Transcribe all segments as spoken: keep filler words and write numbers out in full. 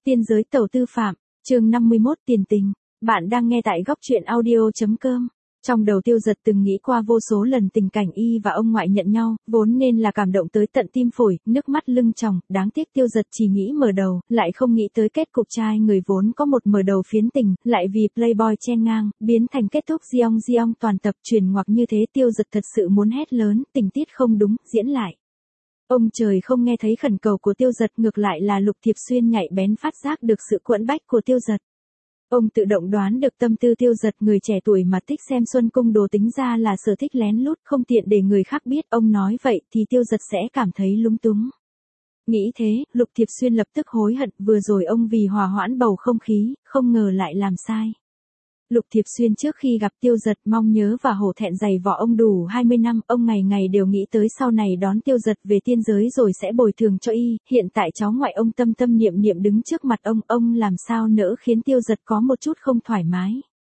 Tiên giới tẩu tư phạm, chương năm mươi mốt tiền tình. Bạn đang nghe tại góc truyện audio.com. Trong đầu Tiêu Dật từng nghĩ qua vô số lần tình cảnh y và ông ngoại nhận nhau, vốn nên là cảm động tới tận tim phổi, nước mắt lưng tròng, đáng tiếc Tiêu Dật chỉ nghĩ mở đầu, lại không nghĩ tới kết cục trai người vốn có một mở đầu phiến tình, lại vì playboy chen ngang, biến thành kết thúc giong giong toàn tập truyền ngoặc như thế. Tiêu Dật thật sự muốn hét lớn, tình tiết không đúng, diễn lại. Ông trời không nghe thấy khẩn cầu của Tiêu Dật, ngược lại là Lục Thiệp Xuyên nhạy bén phát giác được sự quẫn bách của Tiêu Dật. Ông tự động đoán được tâm tư Tiêu Dật, người trẻ tuổi mà thích xem Xuân Cung đồ tính ra là sở thích lén lút, không tiện để người khác biết. Ông nói vậy thì Tiêu Dật sẽ cảm thấy lúng túng. Nghĩ thế, Lục Thiệp Xuyên lập tức hối hận, vừa rồi ông vì hòa hoãn bầu không khí, không ngờ lại làm sai. Lục Thiệp Xuyên trước khi gặp Tiêu Dật mong nhớ và hổ thẹn dày vò ông đủ hai mươi năm, ông ngày ngày đều nghĩ tới sau này đón Tiêu Dật về tiên giới rồi sẽ bồi thường cho y, hiện tại cháu ngoại ông tâm tâm niệm niệm đứng trước mặt ông, ông làm sao nỡ khiến Tiêu Dật có một chút không thoải mái.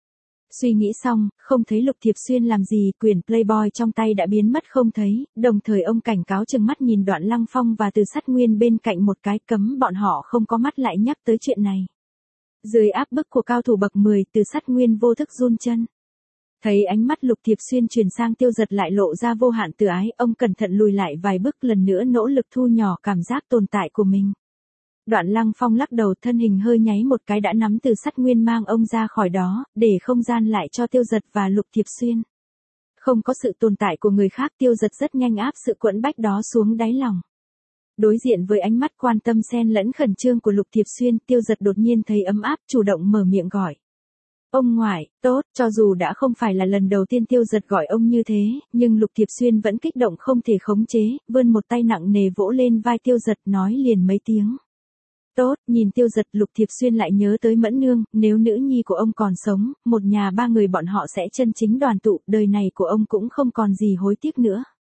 Suy nghĩ xong, không thấy Lục Thiệp Xuyên làm gì, quyển playboy trong tay đã biến mất không thấy, đồng thời ông cảnh cáo chừng mắt nhìn Đoạn Lăng Phong và Từ Sát Nguyên bên cạnh một cái, cấm bọn họ không có mắt lại nhắc tới chuyện này. Dưới áp bức của cao thủ bậc mười, Từ Sát Nguyên vô thức run chân. Thấy ánh mắt Lục Thiệp Xuyên chuyển sang Tiêu Dật lại lộ ra vô hạn từ ái, ông cẩn thận lùi lại vài bước, lần nữa nỗ lực thu nhỏ cảm giác tồn tại của mình. Đoạn Lăng Phong lắc đầu, thân hình hơi nháy một cái đã nắm Từ Sát Nguyên mang ông ra khỏi đó, để không gian lại cho Tiêu Dật và Lục Thiệp Xuyên. Không có sự tồn tại của người khác, Tiêu Dật rất nhanh áp sự quẫn bách đó xuống đáy lòng. Đối diện với ánh mắt quan tâm xen lẫn khẩn trương của Lục Thiệp Xuyên, Tiêu Dật đột nhiên thấy ấm áp, chủ động mở miệng gọi. Ông ngoại, tốt. Cho dù đã không phải là lần đầu tiên Tiêu Dật gọi ông như thế, nhưng Lục Thiệp Xuyên vẫn kích động không thể khống chế, vươn một tay nặng nề vỗ lên vai Tiêu Dật, nói liền mấy tiếng. Tốt. Nhìn Tiêu Dật, Lục Thiệp Xuyên lại nhớ tới Mẫn Nương, nếu nữ nhi của ông còn sống, một nhà ba người bọn họ sẽ chân chính đoàn tụ, đời này của ông cũng không còn gì hối tiếc nữa.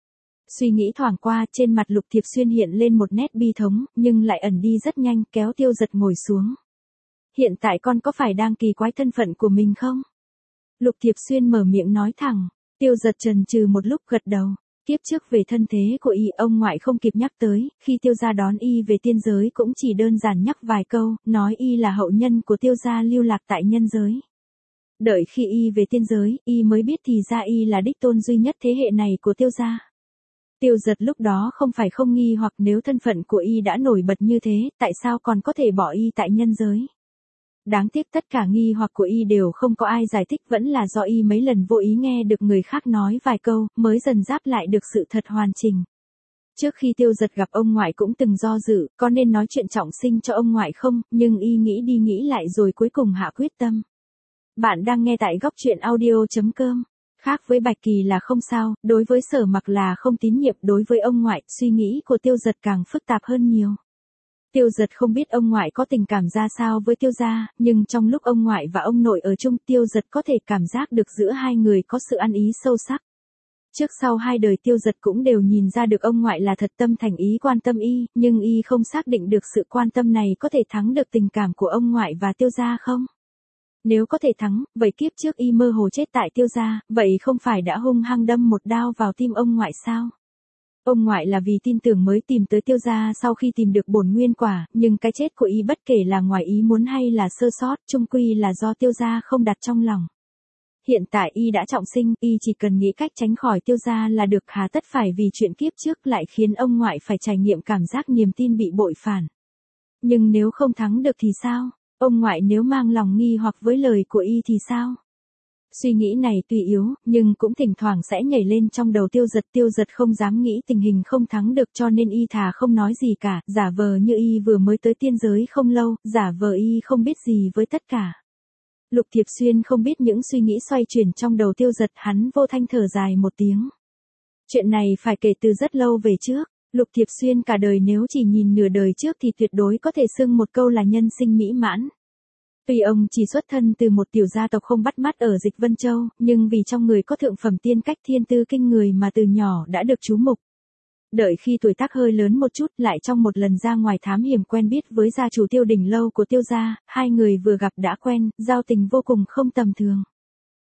Suy nghĩ thoảng qua, trên mặt Lục Thiệp Xuyên hiện lên một nét bi thống, nhưng lại ẩn đi rất nhanh, kéo Tiêu Dật ngồi xuống. Hiện tại con có phải đang kỳ quái thân phận của mình không? Lục Thiệp Xuyên mở miệng nói thẳng. Tiêu Dật chần chừ một lúc, gật đầu. Kiếp trước về thân thế của y, ông ngoại không kịp nhắc tới, khi Tiêu gia đón y về tiên giới cũng chỉ đơn giản nhắc vài câu, nói y là hậu nhân của Tiêu gia lưu lạc tại nhân giới. Đợi khi y về tiên giới, y mới biết thì ra y là đích tôn duy nhất thế hệ này của Tiêu gia. Tiêu Dật lúc đó không phải không nghi hoặc, nếu thân phận của y đã nổi bật như thế, tại sao còn có thể bỏ y tại nhân giới? Đáng tiếc tất cả nghi hoặc của y đều không có ai giải thích, vẫn là do y mấy lần vô ý nghe được người khác nói vài câu, mới dần giáp lại được sự thật hoàn chỉnh. Trước khi Tiêu Dật gặp ông ngoại cũng từng do dự, có nên nói chuyện trọng sinh cho ông ngoại không, nhưng y nghĩ đi nghĩ lại rồi cuối cùng hạ quyết tâm. Bạn đang nghe tại góc truyện audio.com. Khác với Bạch Kỳ là không sao, đối với Sở Mặc là không tín nhiệm, đối với ông ngoại, suy nghĩ của Tiêu Dật càng phức tạp hơn nhiều. Tiêu Dật không biết ông ngoại có tình cảm ra sao với Tiêu gia, nhưng trong lúc ông ngoại và ông nội ở chung, Tiêu Dật có thể cảm giác được giữa hai người có sự ăn ý sâu sắc. Trước sau hai đời Tiêu Dật cũng đều nhìn ra được ông ngoại là thật tâm thành ý quan tâm y, nhưng y không xác định được sự quan tâm này có thể thắng được tình cảm của ông ngoại và Tiêu gia không. Nếu có thể thắng, vậy kiếp trước y mơ hồ chết tại Tiêu gia, vậy không phải đã hung hăng đâm một đao vào tim ông ngoại sao? Ông ngoại là vì tin tưởng mới tìm tới Tiêu gia sau khi tìm được bổn nguyên quả, nhưng cái chết của y bất kể là ngoài ý muốn hay là sơ sót, chung quy là do Tiêu gia không đặt trong lòng. Hiện tại y đã trọng sinh, y chỉ cần nghĩ cách tránh khỏi Tiêu gia là được, hà tất phải vì chuyện kiếp trước lại khiến ông ngoại phải trải nghiệm cảm giác niềm tin bị bội phản. Nhưng nếu không thắng được thì sao? Ông ngoại nếu mang lòng nghi hoặc với lời của y thì sao? Suy nghĩ này tuy yếu, nhưng cũng thỉnh thoảng sẽ nhảy lên trong đầu Tiêu Dật. Tiêu Dật không dám nghĩ tình hình không thắng được, cho nên y thà không nói gì cả, giả vờ như y vừa mới tới tiên giới không lâu, giả vờ y không biết gì với tất cả. Lục Thiệp Xuyên không biết những suy nghĩ xoay chuyển trong đầu Tiêu Dật, hắn vô thanh thở dài một tiếng. Chuyện này phải kể từ rất lâu về trước. Lục Thiệp Xuyên cả đời nếu chỉ nhìn nửa đời trước thì tuyệt đối có thể xưng một câu là nhân sinh mỹ mãn. Tuy ông chỉ xuất thân từ một tiểu gia tộc không bắt mắt ở Dịch Vân Châu, nhưng vì trong người có thượng phẩm tiên cách thiên tư kinh người mà từ nhỏ đã được chú mục. Đợi khi tuổi tác hơi lớn một chút, lại trong một lần ra ngoài thám hiểm quen biết với gia chủ Tiêu Đỉnh lâu của Tiêu gia, hai người vừa gặp đã quen, giao tình vô cùng không tầm thường.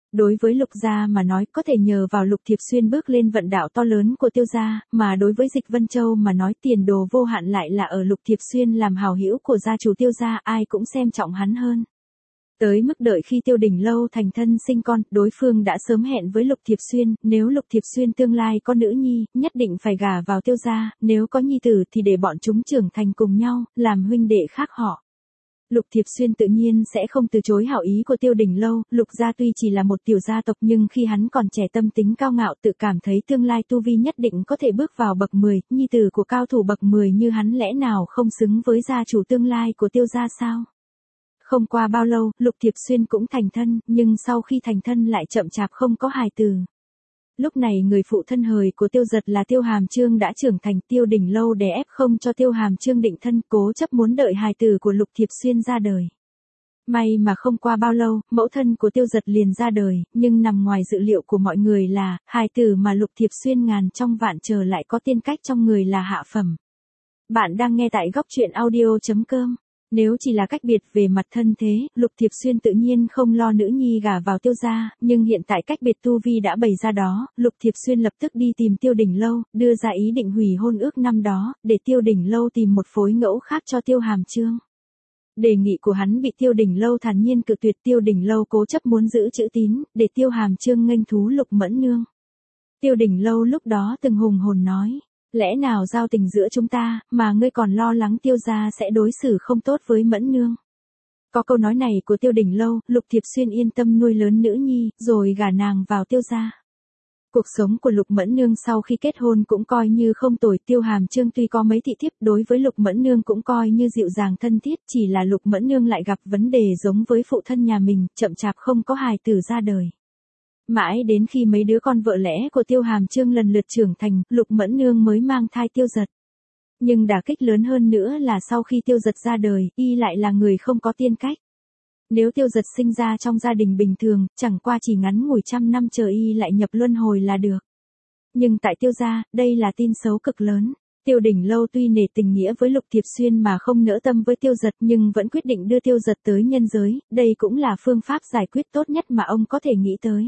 Đối với Lục gia mà nói có thể nhờ vào Lục Thiệp Xuyên bước lên vận đạo to lớn của Tiêu gia, mà đối với Dịch Vân Châu mà nói tiền đồ vô hạn lại là ở Lục Thiệp Xuyên làm hảo hữu của gia chủ Tiêu gia, ai cũng xem trọng hắn hơn. Tới mức đợi khi Tiêu Đình Lâu thành thân sinh con, đối phương đã sớm hẹn với Lục Thiệp Xuyên, nếu Lục Thiệp Xuyên tương lai có nữ nhi, nhất định phải gả vào Tiêu gia, nếu có nhi tử thì để bọn chúng trưởng thành cùng nhau, làm huynh đệ khác họ. Lục Thiệp Xuyên tự nhiên sẽ không từ chối hảo ý của Tiêu Đình Lâu, Lục gia tuy chỉ là một tiểu gia tộc nhưng khi hắn còn trẻ tâm tính cao ngạo tự cảm thấy tương lai tu vi nhất định có thể bước vào bậc mười, nhi tử của cao thủ bậc mười như hắn lẽ nào không xứng với gia chủ tương lai của Tiêu gia sao? Không qua bao lâu, Lục Thiệp Xuyên cũng thành thân, nhưng sau khi thành thân lại chậm chạp không có hài tử. Lúc này người phụ thân hời của Tiêu Giật là Tiêu Hàm Chương đã trưởng thành, Tiêu Đình Lâu đè ép không cho Tiêu Hàm Chương định thân, cố chấp muốn đợi hài tử của Lục Thiệp Xuyên ra đời. May mà không qua bao lâu, mẫu thân của Tiêu Giật liền ra đời, nhưng nằm ngoài dự liệu của mọi người là, hài tử mà Lục Thiệp Xuyên ngàn trong vạn chờ lại có tiên cách trong người là hạ phẩm. Bạn đang nghe tại góc truyện audio chấm com. Nếu chỉ là cách biệt về mặt thân thế, Lục Thiệp Xuyên tự nhiên không lo nữ nhi gả vào Tiêu gia, nhưng hiện tại cách biệt tu vi đã bày ra đó, Lục Thiệp Xuyên lập tức đi tìm Tiêu Đình Lâu, đưa ra ý định hủy hôn ước năm đó, để Tiêu Đình Lâu tìm một phối ngẫu khác cho Tiêu Hàm Chương. Đề nghị của hắn bị Tiêu Đình Lâu thản nhiên cự tuyệt, Tiêu Đình Lâu cố chấp muốn giữ chữ tín, để Tiêu Hàm Chương nghênh thú Lục Mẫn Nương. Tiêu Đình Lâu lúc đó từng hùng hồn nói. Lẽ nào giao tình giữa chúng ta, mà ngươi còn lo lắng Tiêu gia sẽ đối xử không tốt với Mẫn Nương. Có câu nói này của Tiêu Đình Lâu, Lục Thiệp Xuyên yên tâm nuôi lớn nữ nhi, rồi gả nàng vào Tiêu gia. Cuộc sống của Lục Mẫn Nương sau khi kết hôn cũng coi như không tồi, Tiêu Hàm Chương tuy có mấy thị thiếp đối với Lục Mẫn Nương cũng coi như dịu dàng thân thiết, chỉ là Lục Mẫn Nương lại gặp vấn đề giống với phụ thân nhà mình, chậm chạp không có hài tử ra đời. Mãi đến khi mấy đứa con vợ lẽ của Tiêu Hàm Chương lần lượt trưởng thành, Lục Mẫn Nương mới mang thai Tiêu Giật. Nhưng đả kích lớn hơn nữa là sau khi Tiêu Giật ra đời, y lại là người không có tiên cách. Nếu Tiêu Giật sinh ra trong gia đình bình thường, chẳng qua chỉ ngắn ngủi trăm năm chờ y lại nhập luân hồi là được. Nhưng tại Tiêu gia, đây là tin xấu cực lớn. Tiêu Đình Lâu tuy nể tình nghĩa với Lục Thiệp Xuyên mà không nỡ tâm với Tiêu Giật nhưng vẫn quyết định đưa Tiêu Giật tới nhân giới, đây cũng là phương pháp giải quyết tốt nhất mà ông có thể nghĩ tới.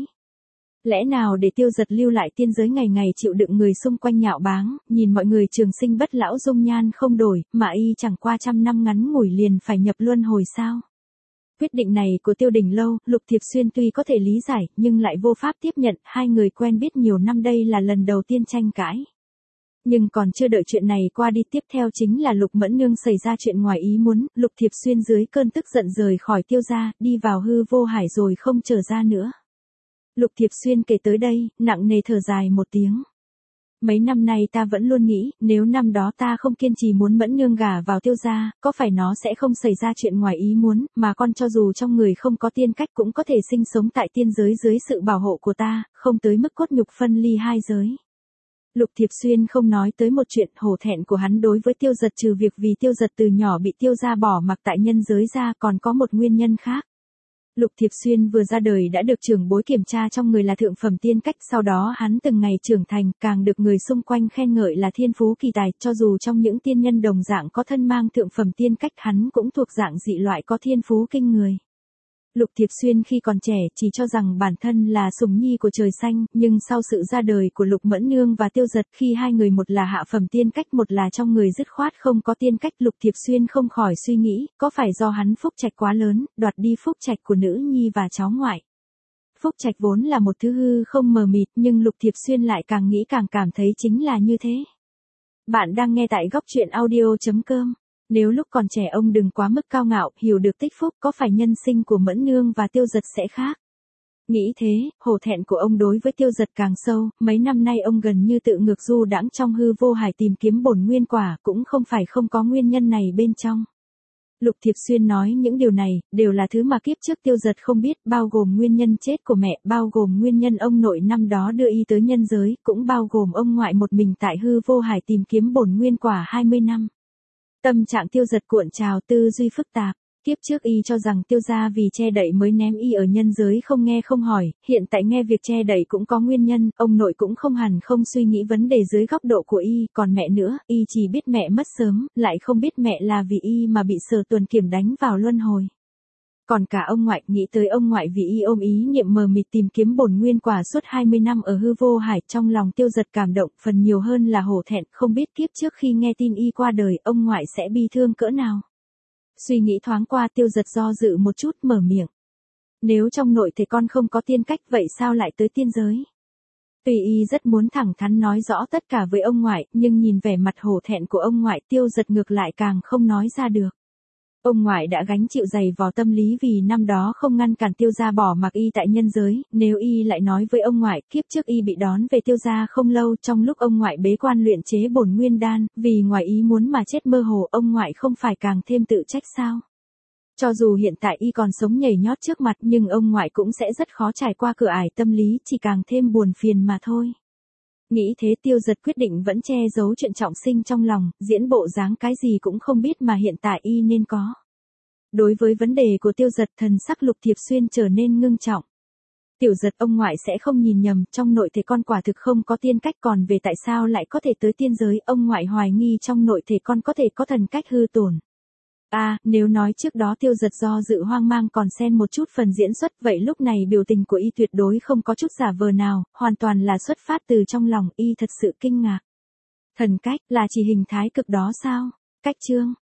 Lẽ nào để Tiêu Giật lưu lại tiên giới ngày ngày chịu đựng người xung quanh nhạo báng, nhìn mọi người trường sinh bất lão dung nhan không đổi, mà y chẳng qua trăm năm ngắn ngủi liền phải nhập luân hồi sao? Quyết định này của Tiêu Đình Lâu, Lục Thiệp Xuyên tuy có thể lý giải, nhưng lại vô pháp tiếp nhận, hai người quen biết nhiều năm đây là lần đầu tiên tranh cãi. Nhưng còn chưa đợi chuyện này qua đi, tiếp theo chính là Lục Mẫn Nương xảy ra chuyện ngoài ý muốn, Lục Thiệp Xuyên dưới cơn tức giận rời khỏi Tiêu gia, đi vào hư vô hải rồi không trở ra nữa. Lục Thiệp Xuyên kể tới đây, nặng nề thở dài một tiếng. Mấy năm nay ta vẫn luôn nghĩ, nếu năm đó ta không kiên trì muốn Mẫn Nương gả vào Tiêu gia, có phải nó sẽ không xảy ra chuyện ngoài ý muốn, mà con cho dù trong người không có tiên cách cũng có thể sinh sống tại tiên giới dưới sự bảo hộ của ta, không tới mức cốt nhục phân ly hai giới. Lục Thiệp Xuyên không nói tới một chuyện hổ thẹn của hắn đối với Tiêu Giật, trừ việc vì Tiêu Giật từ nhỏ bị Tiêu gia bỏ mặc tại nhân giới ra, còn có một nguyên nhân khác. Lục Thiệp Xuyên vừa ra đời đã được trưởng bối kiểm tra trong người là thượng phẩm tiên cách, sau đó hắn từng ngày trưởng thành, càng được người xung quanh khen ngợi là thiên phú kỳ tài, cho dù trong những tiên nhân đồng dạng có thân mang thượng phẩm tiên cách hắn cũng thuộc dạng dị loại có thiên phú kinh người. Lục Thiệp Xuyên khi còn trẻ chỉ cho rằng bản thân là sủng nhi của trời xanh, nhưng sau sự ra đời của Lục Mẫn Nương và Tiêu Giật, khi hai người một là hạ phẩm tiên cách một là trong người dứt khoát không có tiên cách, Lục Thiệp Xuyên không khỏi suy nghĩ, có phải do hắn phúc trạch quá lớn, đoạt đi phúc trạch của nữ nhi và cháu ngoại. Phúc trạch vốn là một thứ hư không mờ mịt, nhưng Lục Thiệp Xuyên lại càng nghĩ càng cảm thấy chính là như thế. Bạn đang nghe tại góc truyện audio chấm com. Nếu lúc còn trẻ ông đừng quá mức cao ngạo, hiểu được tích phúc, có phải nhân sinh của Mẫn Nương và Tiêu Giật sẽ khác. Nghĩ thế, hổ thẹn của ông đối với Tiêu Giật càng sâu, mấy năm nay ông gần như tự ngược du đãng trong hư vô hải tìm kiếm bổn nguyên quả, cũng không phải không có nguyên nhân này bên trong. Lục Thiệp Xuyên nói những điều này, đều là thứ mà kiếp trước Tiêu Giật không biết, bao gồm nguyên nhân chết của mẹ, bao gồm nguyên nhân ông nội năm đó đưa y tới nhân giới, cũng bao gồm ông ngoại một mình tại hư vô hải tìm kiếm bổn nguyên quả hai mươi năm. Tâm trạng Tiêu Giật cuộn trào, tư duy phức tạp. Kiếp trước y cho rằng Tiêu gia vì che đậy mới ném y ở nhân giới không nghe không hỏi, hiện tại nghe việc che đậy cũng có nguyên nhân, ông nội cũng không hẳn không suy nghĩ vấn đề dưới góc độ của y, còn mẹ nữa, y chỉ biết mẹ mất sớm, lại không biết mẹ là vì y mà bị Sở Tuần Kiểm đánh vào luân hồi. Còn cả ông ngoại, nghĩ tới ông ngoại vì y ôm ý niệm mờ mịt tìm kiếm bổn nguyên quả suốt hai mươi năm ở hư vô hải, trong lòng Tiêu Giật cảm động, phần nhiều hơn là hổ thẹn, không biết kiếp trước khi nghe tin y qua đời, ông ngoại sẽ bi thương cỡ nào. Suy nghĩ thoáng qua, Tiêu Giật do dự một chút, mở miệng. Nếu trong nội thể con không có tiên cách, vậy sao lại tới tiên giới? Tuy y rất muốn thẳng thắn nói rõ tất cả với ông ngoại, nhưng nhìn vẻ mặt hổ thẹn của ông ngoại, Tiêu Giật ngược lại càng không nói ra được. Ông ngoại đã gánh chịu dày vò tâm lý vì năm đó không ngăn cản Tiêu gia bỏ mặc y tại nhân giới, nếu y lại nói với ông ngoại, kiếp trước y bị đón về Tiêu gia không lâu, trong lúc ông ngoại bế quan luyện chế bổn nguyên đan, vì ngoài ý muốn mà chết mơ hồ, ông ngoại không phải càng thêm tự trách sao? Cho dù hiện tại y còn sống nhảy nhót trước mặt, nhưng ông ngoại cũng sẽ rất khó trải qua cửa ải tâm lý, chỉ càng thêm buồn phiền mà thôi. Nghĩ thế, Tiêu Giật quyết định vẫn che giấu chuyện trọng sinh trong lòng, diễn bộ dáng cái gì cũng không biết mà hiện tại y nên có. Đối với vấn đề của Tiêu Giật, thần sắc Lục Thiệp Xuyên trở nên ngưng trọng. Tiểu Giật, ông ngoại sẽ không nhìn nhầm, trong nội thể con quả thực không có tiên cách, còn về tại sao lại có thể tới tiên giới, ông ngoại hoài nghi trong nội thể con có thể có thần cách hư tổn. À, nếu nói trước đó Tiêu Giật do dự hoang mang còn xen một chút phần diễn xuất, vậy lúc này biểu tình của y tuyệt đối không có chút giả vờ nào, hoàn toàn là xuất phát từ trong lòng, y thật sự kinh ngạc. Thần cách là chỉ hình thái cực đó sao? Cách chương